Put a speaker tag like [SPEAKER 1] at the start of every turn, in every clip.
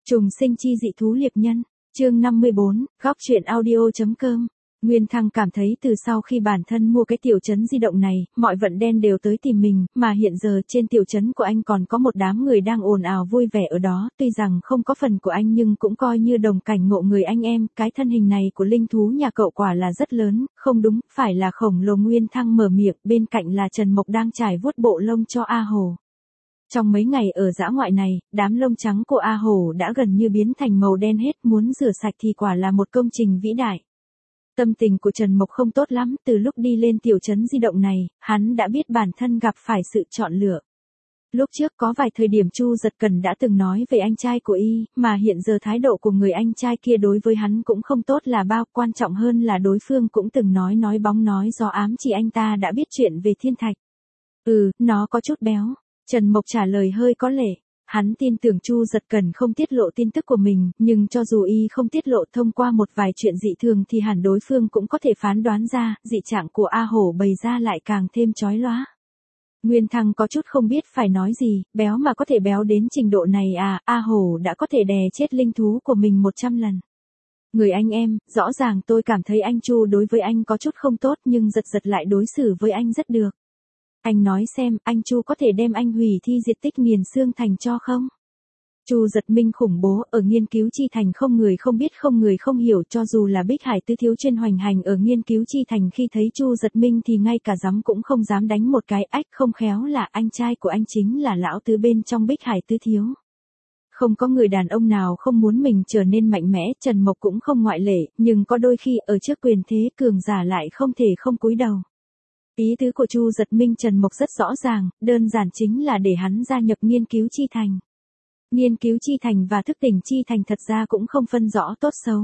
[SPEAKER 1] Trùng sinh chi dị thú liệp nhân, chương 54, góc truyện audio.com. Nguyên Thăng cảm thấy từ sau khi bản thân mua cái tiểu trấn di động này, mọi vận đen đều tới tìm mình, mà hiện giờ trên tiểu trấn của anh còn có một đám người đang ồn ào vui vẻ ở đó, tuy rằng không có phần của anh nhưng cũng coi như đồng cảnh ngộ người anh em, cái thân hình này của linh thú nhà cậu quả là rất lớn, không đúng, phải là khổng lồ. Nguyên Thăng mở miệng, bên cạnh là Trần Mộc đang trải vuốt bộ lông cho A Hổ. Trong mấy ngày ở dã ngoại này, đám lông trắng của A Hổ đã gần như biến thành màu đen hết, muốn rửa sạch thì quả là một công trình vĩ đại. Tâm tình của Trần Mộc không tốt lắm, từ lúc đi lên tiểu trấn di động này, hắn đã biết bản thân gặp phải sự chọn lựa. Lúc trước có vài thời điểm Chu Giật Cần đã từng nói về anh trai của y, mà hiện giờ thái độ của người anh trai kia đối với hắn cũng không tốt là bao, quan trọng hơn là đối phương cũng từng nói bóng nói gió ám chỉ anh ta đã biết chuyện về thiên thạch. Nó có chút béo. Trần Mộc trả lời hơi có lệ. Hắn tin tưởng Chu Giật Cần không tiết lộ tin tức của mình, nhưng cho dù y không tiết lộ thông qua một vài chuyện dị thường thì hẳn đối phương cũng có thể phán đoán ra, dị trạng của A Hổ bày ra lại càng thêm chói lóa. Nguyên Thăng có chút không biết phải nói gì, béo mà có thể béo đến trình độ này à, A Hổ đã có thể đè chết linh thú của mình 100 lần. Người anh em, rõ ràng tôi cảm thấy anh Chu đối với anh có chút không tốt nhưng giật lại đối xử với anh rất được. Anh nói xem, anh Chu có thể đem anh hủy thi diệt tích nghiền xương thành cho không? Chu Giật Minh khủng bố, ở nghiên cứu chi thành không người không biết không người không hiểu, cho dù là Bích Hải Tứ Thiếu chuyên hoành hành ở nghiên cứu chi thành khi thấy Chu Giật Minh thì ngay cả giấm cũng không dám đánh một cái, ách không khéo là anh trai của anh chính là lão tứ bên trong Bích Hải Tứ Thiếu. Không có người đàn ông nào không muốn mình trở nên mạnh mẽ, Trần Mộc cũng không ngoại lệ, nhưng có đôi khi ở trước quyền thế cường giả lại không thể không cúi đầu. Ý tứ của Chu Giật Minh Trần Mộc rất rõ ràng, đơn giản chính là để hắn gia nhập nghiên cứu chi thành. Nghiên cứu chi thành và thức tỉnh chi thành thật ra cũng không phân rõ tốt xấu.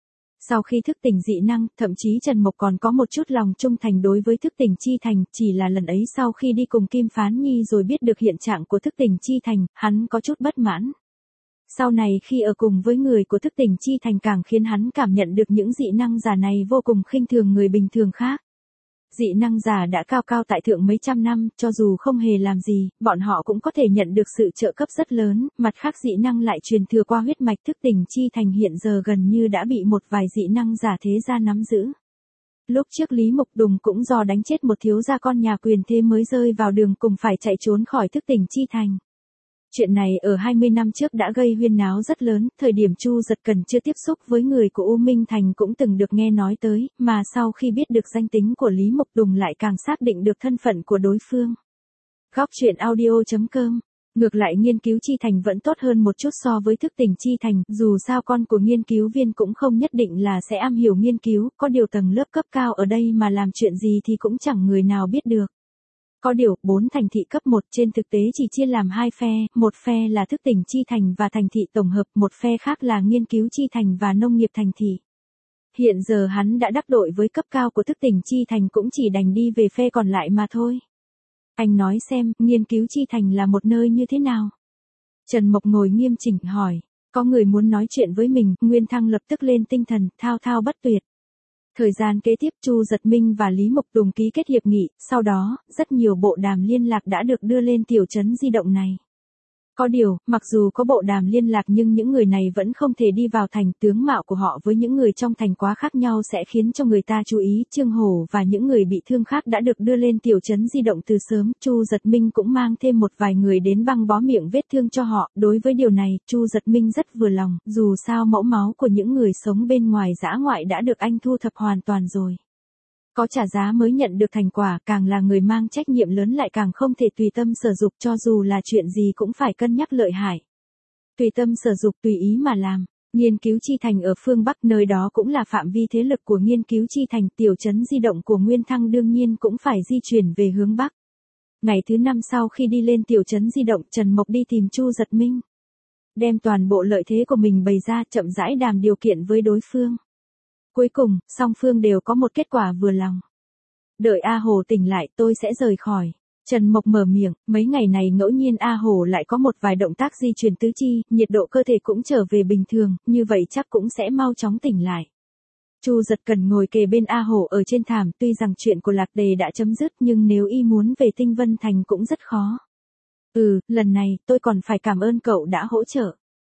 [SPEAKER 1] Sau khi thức tỉnh dị năng, thậm chí Trần Mộc còn có một chút lòng trung thành đối với thức tỉnh chi thành, chỉ là lần ấy sau khi đi cùng Kim Phán Nhi rồi biết được hiện trạng của thức tỉnh chi thành, hắn có chút bất mãn. Sau này khi ở cùng với người của thức tỉnh chi thành càng khiến hắn cảm nhận được những dị năng giả này vô cùng khinh thường người bình thường khác. Dị năng giả đã cao cao tại thượng mấy trăm năm, cho dù không hề làm gì, bọn họ cũng có thể nhận được sự trợ cấp rất lớn, mặt khác dị năng lại truyền thừa qua huyết mạch. Thức tỉnh chi thành hiện giờ gần như đã bị một vài dị năng giả thế gia nắm giữ. Lúc trước Lý Mục Đùng cũng do đánh chết một thiếu gia con nhà quyền thế mới rơi vào đường cùng phải chạy trốn khỏi thức tỉnh chi thành. Chuyện này ở 20 năm trước đã gây huyên náo rất lớn, thời điểm Chu Giật Cần chưa tiếp xúc với người của U Minh Thành cũng từng được nghe nói tới, mà sau khi biết được danh tính của Lý Mộc Đùng lại càng xác định được thân phận của đối phương. Góc truyện audio.com. Ngược lại nghiên cứu chi thành vẫn tốt hơn một chút so với thức tỉnh chi thành, dù sao con của nghiên cứu viên cũng không nhất định là sẽ am hiểu nghiên cứu, có điều tầng lớp cấp cao ở đây mà làm chuyện gì thì cũng chẳng người nào biết được. Có điều, 4 thành thị cấp 1 trên thực tế chỉ chia làm 2 phe, một phe là thức tỉnh chi thành và thành thị tổng hợp, một phe khác là nghiên cứu chi thành và nông nghiệp thành thị. Hiện giờ hắn đã đắc đội với cấp cao của thức tỉnh chi thành cũng chỉ đành đi về phe còn lại mà thôi. Anh nói xem, nghiên cứu chi thành là một nơi như thế nào? Trần Mộc ngồi nghiêm chỉnh hỏi, có người muốn nói chuyện với mình, Nguyên Thăng lập tức lên tinh thần, thao thao bất tuyệt. Thời gian kế tiếp Chu Giật Minh và Lý Mộc Đùng ký kết hiệp nghị, sau đó, rất nhiều bộ đàm liên lạc đã được đưa lên tiểu trấn di động này. Có điều, mặc dù có bộ đàm liên lạc nhưng những người này vẫn không thể đi vào thành, tướng mạo của họ với những người trong thành quá khác nhau sẽ khiến cho người ta chú ý. Trương Hổ và những người bị thương khác đã được đưa lên tiểu trấn di động từ sớm, Chu Giật Minh cũng mang thêm một vài người đến băng bó miệng vết thương cho họ, đối với điều này, Chu Giật Minh rất vừa lòng, dù sao mẫu máu của những người sống bên ngoài dã ngoại đã được anh thu thập hoàn toàn rồi. Có trả giá mới nhận được thành quả, càng là người mang trách nhiệm lớn lại càng không thể tùy tâm sở dục, cho dù là chuyện gì cũng phải cân nhắc lợi hại. Tùy tâm sở dục tùy ý mà làm. Nghiên cứu chi thành ở phương Bắc, nơi đó cũng là phạm vi thế lực của nghiên cứu chi thành, tiểu trấn di động của Nguyên Thăng đương nhiên cũng phải di chuyển về hướng Bắc. Ngày thứ 5 sau khi đi lên tiểu trấn di động, Trần Mộc đi tìm Chu Giật Minh. Đem toàn bộ lợi thế của mình bày ra, chậm rãi đàm điều kiện với đối phương. Cuối cùng, song phương đều có một kết quả vừa lòng. Đợi A Hổ tỉnh lại tôi sẽ rời khỏi. Trần Mộc mở miệng, mấy ngày này ngẫu nhiên A Hổ lại có một vài động tác di chuyển tứ chi, nhiệt độ cơ thể cũng trở về bình thường, như vậy chắc cũng sẽ mau chóng tỉnh lại. Chu Giật Cần ngồi kề bên A Hổ ở trên thảm, tuy rằng chuyện của Lạc Đề đã chấm dứt nhưng nếu y muốn về Tinh Vân Thành cũng rất khó. Lần này tôi còn phải cảm ơn cậu đã hỗ trợ.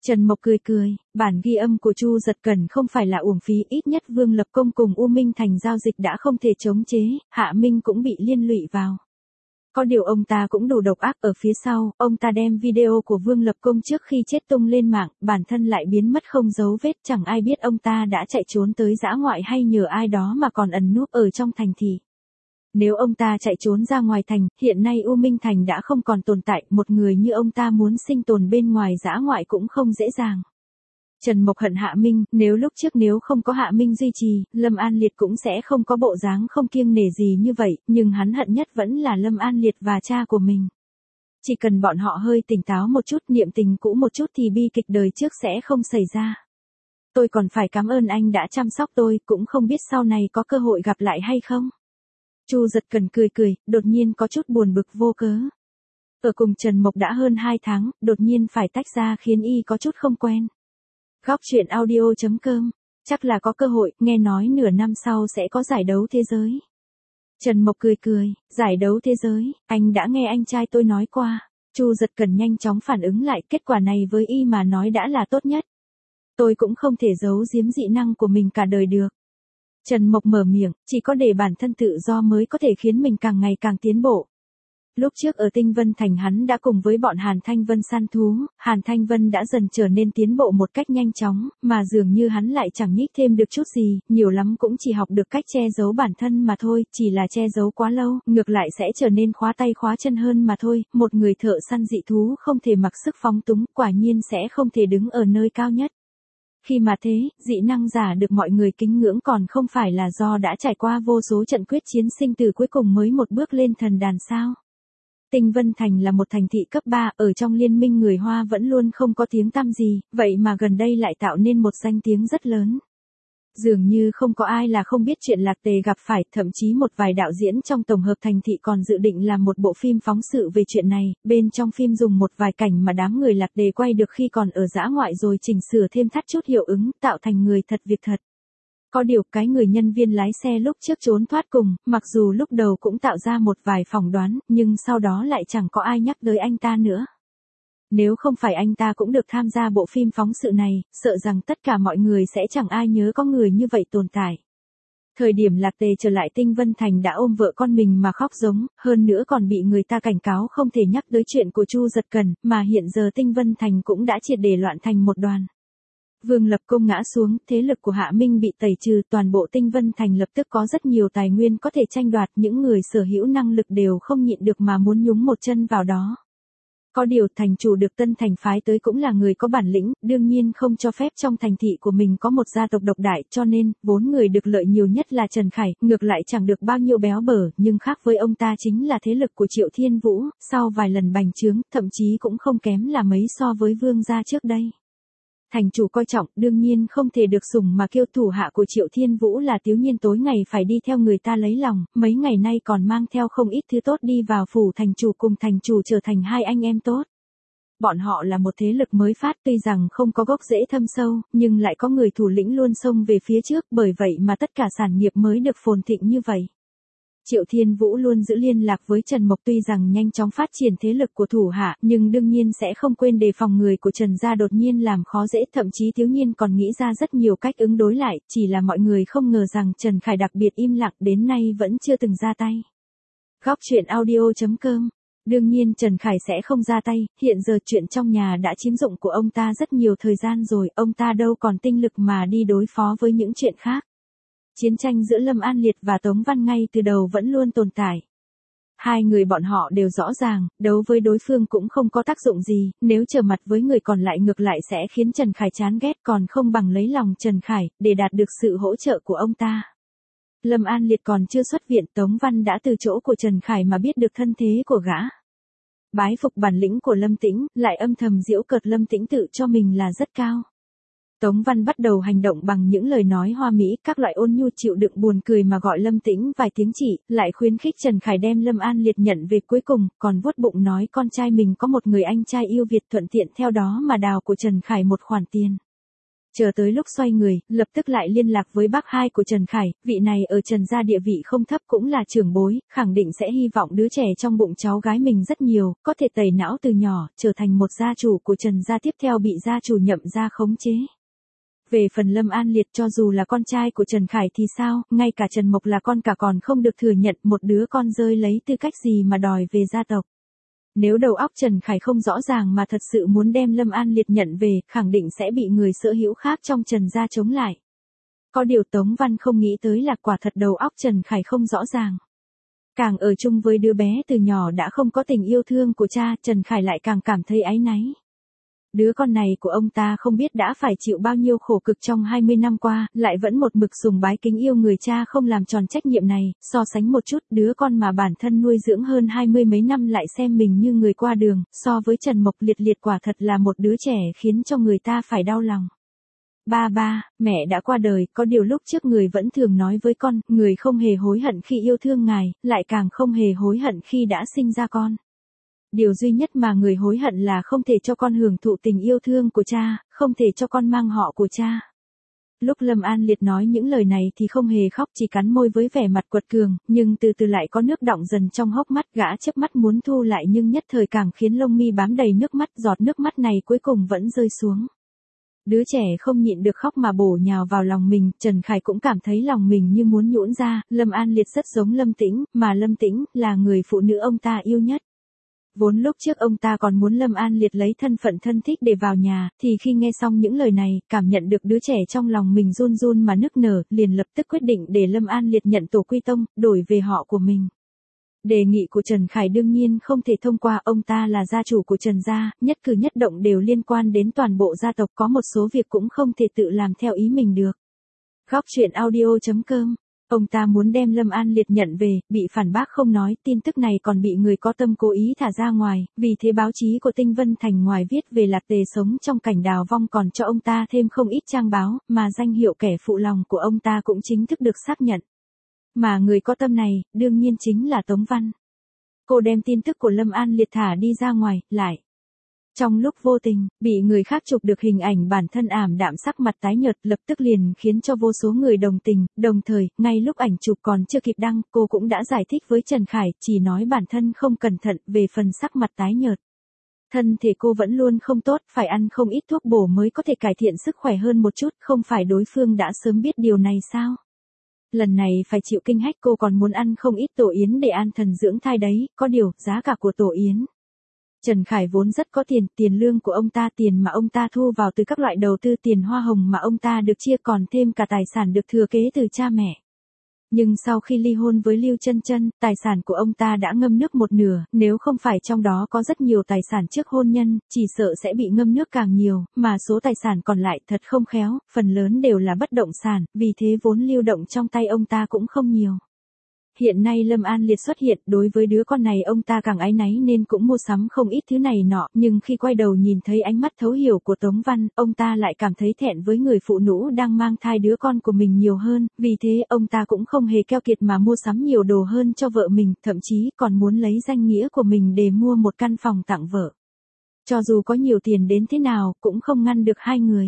[SPEAKER 1] Trần Mộc cười cười, bản ghi âm của Chu Giật Cẩn không phải là uổng phí, ít nhất Vương Lập Công cùng U Minh Thành giao dịch đã không thể chống chế, Hạ Minh cũng bị liên lụy vào. Có điều ông ta cũng đủ độc ác, ở phía sau, ông ta đem video của Vương Lập Công trước khi chết tung lên mạng, bản thân lại biến mất không dấu vết, chẳng ai biết ông ta đã chạy trốn tới dã ngoại hay nhờ ai đó mà còn ẩn núp ở trong thành thị. Nếu ông ta chạy trốn ra ngoài thành, hiện nay U Minh Thành đã không còn tồn tại, một người như ông ta muốn sinh tồn bên ngoài dã ngoại cũng không dễ dàng. Trần Mộc hận Hạ Minh, nếu không có Hạ Minh duy trì, Lâm An Liệt cũng sẽ không có bộ dáng không kiêng nể gì như vậy, nhưng hắn hận nhất vẫn là Lâm An Liệt và cha của mình. Chỉ cần bọn họ hơi tỉnh táo một chút, niệm tình cũ một chút thì bi kịch đời trước sẽ không xảy ra. Tôi còn phải cảm ơn anh đã chăm sóc tôi, cũng không biết sau này có cơ hội gặp lại hay không. Chu Giật Cẩn cười, đột nhiên có chút buồn bực vô cớ. Ở cùng Trần Mộc đã hơn 2 tháng, đột nhiên phải tách ra khiến y có chút không quen. Góc truyện audio.com, chắc là có cơ hội, nghe nói nửa năm sau sẽ có giải đấu thế giới. Trần Mộc cười, giải đấu thế giới, anh đã nghe anh trai tôi nói qua. Chu Giật Cẩn nhanh chóng phản ứng lại, kết quả này với y mà nói đã là tốt nhất. Tôi cũng không thể giấu giếm dị năng của mình cả đời được. Trần Mộc mở miệng, chỉ có để bản thân tự do mới có thể khiến mình càng ngày càng tiến bộ. Lúc trước ở Tinh Vân Thành hắn đã cùng với bọn Hàn Thanh Vân săn thú, Hàn Thanh Vân đã dần trở nên tiến bộ một cách nhanh chóng, mà dường như hắn lại chẳng nhích thêm được chút gì, nhiều lắm cũng chỉ học được cách che giấu bản thân mà thôi, chỉ là che giấu quá lâu, ngược lại sẽ trở nên khóa tay khóa chân hơn mà thôi, một người thợ săn dị thú không thể mặc sức phóng túng, quả nhiên sẽ không thể đứng ở nơi cao nhất. Khi mà thế, dị năng giả được mọi người kính ngưỡng còn không phải là do đã trải qua vô số trận quyết chiến sinh tử cuối cùng mới một bước lên thần đàn sao? Tinh Vân Thành là một thành thị cấp 3, ở trong liên minh người Hoa vẫn luôn không có tiếng tăm gì, vậy mà gần đây lại tạo nên một danh tiếng rất lớn. Dường như không có ai là không biết chuyện Lạc Tề gặp phải, thậm chí một vài đạo diễn trong tổng hợp thành thị còn dự định làm một bộ phim phóng sự về chuyện này, bên trong phim dùng một vài cảnh mà đám người Lạc Tề quay được khi còn ở dã ngoại rồi chỉnh sửa thêm thắt chút hiệu ứng, tạo thành người thật việc thật. Có điều cái người nhân viên lái xe lúc trước trốn thoát cùng, mặc dù lúc đầu cũng tạo ra một vài phỏng đoán, nhưng sau đó lại chẳng có ai nhắc tới anh ta nữa. Nếu không phải anh ta cũng được tham gia bộ phim phóng sự này, sợ rằng tất cả mọi người sẽ chẳng ai nhớ có người như vậy tồn tại. Thời điểm Lạc Tề trở lại Tinh Vân Thành đã ôm vợ con mình mà khóc giống, hơn nữa còn bị người ta cảnh cáo không thể nhắc tới chuyện của Chu Giật Cẩn, mà hiện giờ Tinh Vân Thành cũng đã triệt để loạn thành một đoàn. Vương Lập Công ngã xuống, thế lực của Hạ Minh bị tẩy trừ, toàn bộ Tinh Vân Thành lập tức có rất nhiều tài nguyên có thể tranh đoạt, những người sở hữu năng lực đều không nhịn được mà muốn nhúng một chân vào đó. Có điều thành chủ được Tân Thành phái tới cũng là người có bản lĩnh, đương nhiên không cho phép trong thành thị của mình có một gia tộc độc đại, cho nên, 4 người được lợi nhiều nhất là Trần Khải, ngược lại chẳng được bao nhiêu béo bở, nhưng khác với ông ta chính là thế lực của Triệu Thiên Vũ, sau vài lần bành trướng, thậm chí cũng không kém là mấy so với Vương gia trước đây. Thành chủ coi trọng, đương nhiên không thể được sủng mà kêu, thủ hạ của Triệu Thiên Vũ là Tiếu Nhiên tối ngày phải đi theo người ta lấy lòng, mấy ngày nay còn mang theo không ít thứ tốt đi vào phủ thành chủ, cùng thành chủ trở thành hai anh em tốt. Bọn họ là một thế lực mới phát, tuy rằng không có gốc rễ thâm sâu, nhưng lại có người thủ lĩnh luôn xông về phía trước, bởi vậy mà tất cả sản nghiệp mới được phồn thịnh như vậy. Triệu Thiên Vũ luôn giữ liên lạc với Trần Mộc, tuy rằng nhanh chóng phát triển thế lực của thủ hạ, nhưng đương nhiên sẽ không quên đề phòng người của Trần gia đột nhiên làm khó dễ, thậm chí Tiếu Nhiên còn nghĩ ra rất nhiều cách ứng đối lại, chỉ là mọi người không ngờ rằng Trần Khải đặc biệt im lặng đến nay vẫn chưa từng ra tay. Góc truyện audio.com. Đương nhiên Trần Khải sẽ không ra tay, hiện giờ chuyện trong nhà đã chiếm dụng của ông ta rất nhiều thời gian rồi, ông ta đâu còn tinh lực mà đi đối phó với những chuyện khác. Chiến tranh giữa Lâm An Liệt và Tống Văn ngay từ đầu vẫn luôn tồn tại. Hai người bọn họ đều rõ ràng, đấu với đối phương cũng không có tác dụng gì, nếu trở mặt với người còn lại ngược lại sẽ khiến Trần Khải chán ghét, còn không bằng lấy lòng Trần Khải, để đạt được sự hỗ trợ của ông ta. Lâm An Liệt còn chưa xuất viện, Tống Văn đã từ chỗ của Trần Khải mà biết được thân thế của gã. Bái phục bản lĩnh của Lâm Tĩnh, lại âm thầm giễu cợt Lâm Tĩnh tự cho mình là rất cao. Tống Văn bắt đầu hành động bằng những lời nói hoa mỹ, các loại ôn nhu chịu đựng buồn cười mà gọi Lâm Tĩnh vài tiếng chị, lại khuyến khích Trần Khải đem Lâm An Liệt nhận về, cuối cùng còn vuốt bụng nói con trai mình có một người anh trai yêu Việt, thuận tiện theo đó mà đào của Trần Khải một khoản tiền. Chờ tới lúc xoay người, lập tức lại liên lạc với bác hai của Trần Khải, vị này ở Trần gia địa vị không thấp cũng là trưởng bối, khẳng định sẽ hy vọng đứa trẻ trong bụng cháu gái mình rất nhiều, có thể tẩy não từ nhỏ, trở thành một gia chủ của Trần gia tiếp theo bị gia chủ Nhậm gia khống chế. Về phần Lâm An Liệt cho dù là con trai của Trần Khải thì sao, ngay cả Trần Mộc là con cả còn không được thừa nhận một đứa con rơi lấy tư cách gì mà đòi về gia tộc. Nếu đầu óc Trần Khải không rõ ràng mà thật sự muốn đem Lâm An Liệt nhận về, khẳng định sẽ bị người sở hữu khác trong Trần gia chống lại. Có điều Tống Văn không nghĩ tới là quả thật đầu óc Trần Khải không rõ ràng. Càng ở chung với đứa bé từ nhỏ đã không có tình yêu thương của cha, Trần Khải lại càng cảm thấy áy náy. Đứa con này của ông ta không biết đã phải chịu bao nhiêu khổ cực trong 20 năm qua, lại vẫn một mực sùng bái kính yêu người cha không làm tròn trách nhiệm này, so sánh một chút, đứa con mà bản thân nuôi dưỡng hơn 20 mấy năm lại xem mình như người qua đường, so với Trần Mộc Liệt quả thật là một đứa trẻ khiến cho người ta phải đau lòng. Ba, mẹ đã qua đời, có điều lúc trước người vẫn thường nói với con, người không hề hối hận khi yêu thương ngài, lại càng không hề hối hận khi đã sinh ra con. Điều duy nhất mà người hối hận là không thể cho con hưởng thụ tình yêu thương của cha, không thể cho con mang họ của cha. Lúc Lâm An Liệt nói những lời này thì không hề khóc, chỉ cắn môi với vẻ mặt quật cường, nhưng từ từ lại có nước đọng dần trong hốc mắt, gã chớp mắt muốn thu lại nhưng nhất thời càng khiến lông mi bám đầy nước mắt, giọt nước mắt này cuối cùng vẫn rơi xuống. Đứa trẻ không nhịn được khóc mà bổ nhào vào lòng mình, Trần Khải cũng cảm thấy lòng mình như muốn nhũn ra, Lâm An Liệt rất giống Lâm Tĩnh, mà Lâm Tĩnh là người phụ nữ ông ta yêu nhất. Vốn lúc trước ông ta còn muốn Lâm An Liệt lấy thân phận thân thích để vào nhà, thì khi nghe xong những lời này, cảm nhận được đứa trẻ trong lòng mình run run mà nức nở, liền lập tức quyết định để Lâm An Liệt nhận tổ quy tông, đổi về họ của mình. Đề nghị của Trần Khải đương nhiên không thể thông qua, ông ta là gia chủ của Trần gia, nhất cử nhất động đều liên quan đến toàn bộ gia tộc, có một số việc cũng không thể tự làm theo ý mình được. Góc truyện audio.com. Ông ta muốn đem Lâm An Liệt nhận về, bị phản bác không nói, tin tức này còn bị người có tâm cố ý thả ra ngoài, vì thế báo chí của Tinh Vân Thành ngoài viết về Lạc Tề sống trong cảnh đào vong còn cho ông ta thêm không ít trang báo, mà danh hiệu kẻ phụ lòng của ông ta cũng chính thức được xác nhận. Mà người có tâm này, đương nhiên chính là Tống Văn. Cô đem tin tức của Lâm An Liệt thả đi ra ngoài, lại. Trong lúc vô tình, bị người khác chụp được hình ảnh bản thân ảm đạm sắc mặt tái nhợt, lập tức liền khiến cho vô số người đồng tình, đồng thời, ngay lúc ảnh chụp còn chưa kịp đăng, cô cũng đã giải thích với Trần Khải, chỉ nói bản thân không cẩn thận về phần sắc mặt tái nhợt. Thân thể cô vẫn luôn không tốt, phải ăn không ít thuốc bổ mới có thể cải thiện sức khỏe hơn một chút, không phải đối phương đã sớm biết điều này sao? Lần này phải chịu kinh hách, cô còn muốn ăn không ít tổ yến để an thần dưỡng thai đấy, có điều, giá cả của tổ yến. Trần Khải vốn rất có tiền, tiền lương của ông ta, tiền mà ông ta thu vào từ các loại đầu tư, tiền hoa hồng mà ông ta được chia, còn thêm cả tài sản được thừa kế từ cha mẹ. Nhưng sau khi ly hôn với Lưu Chân Chân, tài sản của ông ta đã ngâm nước một nửa, nếu không phải trong đó có rất nhiều tài sản trước hôn nhân, chỉ sợ sẽ bị ngâm nước càng nhiều, mà số tài sản còn lại thật không khéo, phần lớn đều là bất động sản, vì thế vốn lưu động trong tay ông ta cũng không nhiều. Hiện nay Lâm An Liệt xuất hiện, đối với đứa con này ông ta càng áy náy nên cũng mua sắm không ít thứ này nọ, nhưng khi quay đầu nhìn thấy ánh mắt thấu hiểu của Tống Văn, ông ta lại cảm thấy thẹn với người phụ nữ đang mang thai đứa con của mình nhiều hơn, vì thế ông ta cũng không hề keo kiệt mà mua sắm nhiều đồ hơn cho vợ mình, thậm chí còn muốn lấy danh nghĩa của mình để mua một căn phòng tặng vợ. Cho dù có nhiều tiền đến thế nào, cũng không ngăn được hai người.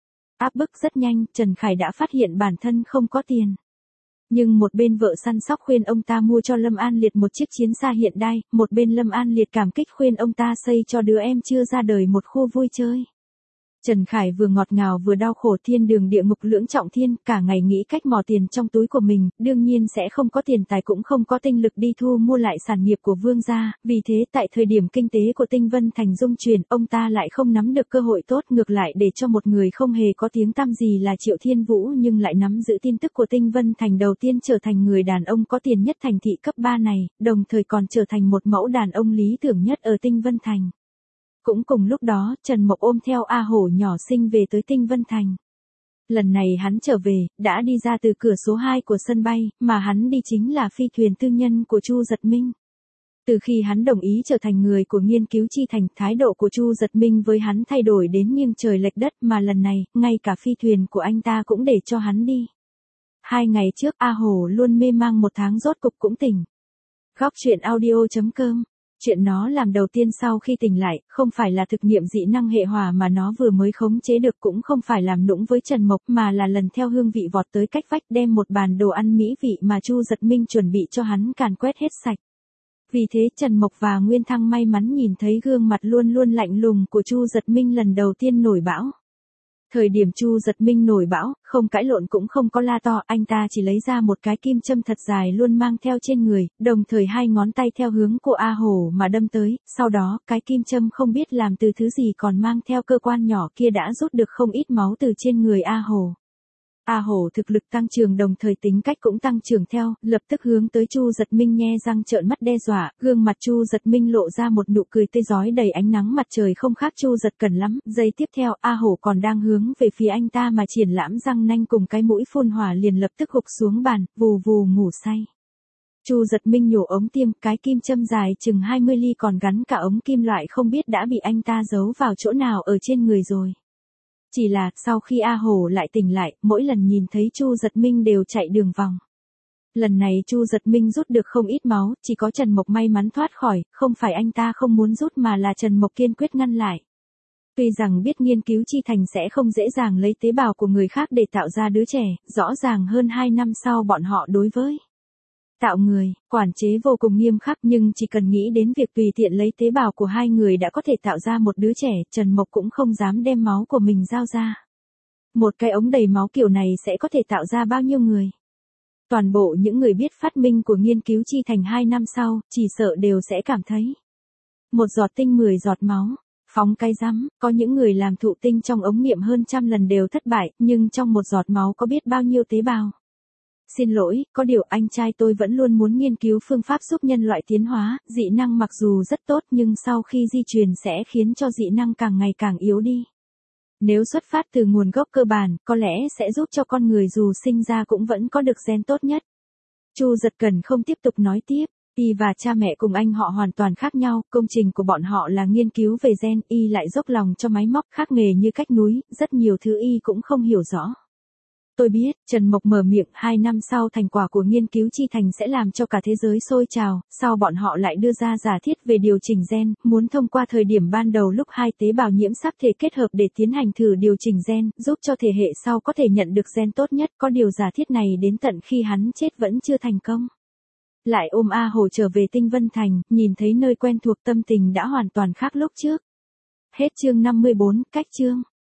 [SPEAKER 1] Áp bức rất nhanh, Trần Khải đã phát hiện bản thân không có tiền. Nhưng một bên vợ săn sóc khuyên ông ta mua cho Lâm An Liệt một chiếc chiến xa hiện đại, một bên Lâm An Liệt cảm kích khuyên ông ta xây cho đứa em chưa ra đời một khu vui chơi. Trần Khải vừa ngọt ngào vừa đau khổ, thiên đường địa ngục lưỡng trọng thiên, cả ngày nghĩ cách mò tiền trong túi của mình, đương nhiên sẽ không có tiền tài cũng không có tinh lực đi thu mua lại sản nghiệp của Vương gia, vì thế tại thời điểm kinh tế của Tinh Vân Thành rung chuyển, ông ta lại không nắm được cơ hội tốt, ngược lại để cho một người không hề có tiếng tăm gì là Triệu Thiên Vũ nhưng lại nắm giữ tin tức của Tinh Vân Thành đầu tiên trở thành người đàn ông có tiền nhất thành thị cấp 3 này, đồng thời còn trở thành một mẫu đàn ông lý tưởng nhất ở Tinh Vân Thành. Cũng cùng lúc đó, Trần Mộc ôm theo A Hổ nhỏ xinh về tới Tinh Vân Thành. Lần này hắn trở về, đã đi ra từ cửa số 2 của sân bay, mà hắn đi chính là phi thuyền tư nhân của Chu Giật Minh. Từ khi hắn đồng ý trở thành người của nghiên cứu chi thành, thái độ của Chu Giật Minh với hắn thay đổi đến nghiêng trời lệch đất, mà lần này, ngay cả phi thuyền của anh ta cũng để cho hắn đi. 2 ngày trước A Hổ luôn mê mang 1 tháng rốt cục cũng tỉnh. Góc truyện audio.com Chuyện nó làm đầu tiên sau khi tỉnh lại, không phải là thực nghiệm dị năng hệ hỏa mà nó vừa mới khống chế được, cũng không phải làm nũng với Trần Mộc, mà là lần theo hương vị vọt tới cách vách đem một bàn đồ ăn mỹ vị mà Chu Giật Minh chuẩn bị cho hắn càn quét hết sạch. Vì thế Trần Mộc và Nguyên Thăng may mắn nhìn thấy gương mặt luôn luôn lạnh lùng của Chu Giật Minh lần đầu tiên nổi bão. Thời điểm Chu Giật Minh nổi bão, không cãi lộn cũng không có la to, anh ta chỉ lấy ra một cái kim châm thật dài luôn mang theo trên người, đồng thời hai ngón tay theo hướng của A Hổ mà đâm tới, sau đó, cái kim châm không biết làm từ thứ gì còn mang theo cơ quan nhỏ kia đã rút được không ít máu từ trên người A Hổ. A Hổ thực lực tăng trưởng đồng thời tính cách cũng tăng trưởng theo, lập tức hướng tới Chu Giật Minh nhe răng trợn mắt đe dọa, gương mặt Chu Giật Minh lộ ra một nụ cười tươi rói đầy ánh nắng mặt trời không khác Chu Giật Cẩn lắm. Giây tiếp theo, A Hổ còn đang hướng về phía anh ta mà triển lãm răng nanh cùng cái mũi phun hỏa liền lập tức gục xuống bàn, vù vù ngủ say. Chu Giật Minh nhổ ống tiêm, cái kim châm dài chừng 20 ly còn gắn cả ống kim loại không biết đã bị anh ta giấu vào chỗ nào ở trên người rồi. Chỉ là, sau khi A Hổ lại tỉnh lại, mỗi lần nhìn thấy Chu Giật Minh đều chạy đường vòng. Lần này Chu Giật Minh rút được không ít máu, chỉ có Trần Mộc may mắn thoát khỏi, không phải anh ta không muốn rút mà là Trần Mộc kiên quyết ngăn lại. Tuy rằng biết nghiên cứu chi thành sẽ không dễ dàng lấy tế bào của người khác để tạo ra đứa trẻ, rõ ràng hơn 2 năm sau bọn họ đối với tạo người, quản chế vô cùng nghiêm khắc, nhưng chỉ cần nghĩ đến việc tùy tiện lấy tế bào của hai người đã có thể tạo ra một đứa trẻ, Trần Mộc cũng không dám đem máu của mình giao ra. Một cái ống đầy máu kiểu này sẽ có thể tạo ra bao nhiêu người? Toàn bộ những người biết phát minh của nghiên cứu chi thành 2 năm sau, chỉ sợ đều sẽ cảm thấy một giọt tinh 10 giọt máu. Phóng cái rắm, có những người làm thụ tinh trong ống nghiệm hơn trăm lần đều thất bại, nhưng trong một giọt máu có biết bao nhiêu tế bào? Xin lỗi, có điều anh trai tôi vẫn luôn muốn nghiên cứu phương pháp giúp nhân loại tiến hóa, dị năng mặc dù rất tốt nhưng sau khi di truyền sẽ khiến cho dị năng càng ngày càng yếu đi. Nếu xuất phát từ nguồn gốc cơ bản, có lẽ sẽ giúp cho con người dù sinh ra cũng vẫn có được gen tốt nhất. Chu Giật Cẩn không tiếp tục nói tiếp. Y và cha mẹ cùng anh họ hoàn toàn khác nhau, công trình của bọn họ là nghiên cứu về gen, Y lại dốc lòng cho máy móc khác nghề như cách núi, rất nhiều thứ Y cũng không hiểu rõ. Tôi biết, Trần Mộc mở miệng, 2 năm sau thành quả của nghiên cứu chi thành sẽ làm cho cả thế giới sôi trào, sau bọn họ lại đưa ra giả thiết về điều chỉnh gen, muốn thông qua thời điểm ban đầu lúc hai tế bào nhiễm sắp thể kết hợp để tiến hành thử điều chỉnh gen, giúp cho thế hệ sau có thể nhận được gen tốt nhất, có điều giả thiết này đến tận khi hắn chết vẫn chưa thành công. Lại ôm A Hồ trở về Tinh Vân Thành, nhìn thấy nơi quen thuộc tâm tình đã hoàn toàn khác lúc trước. Hết chương 54, cách chương.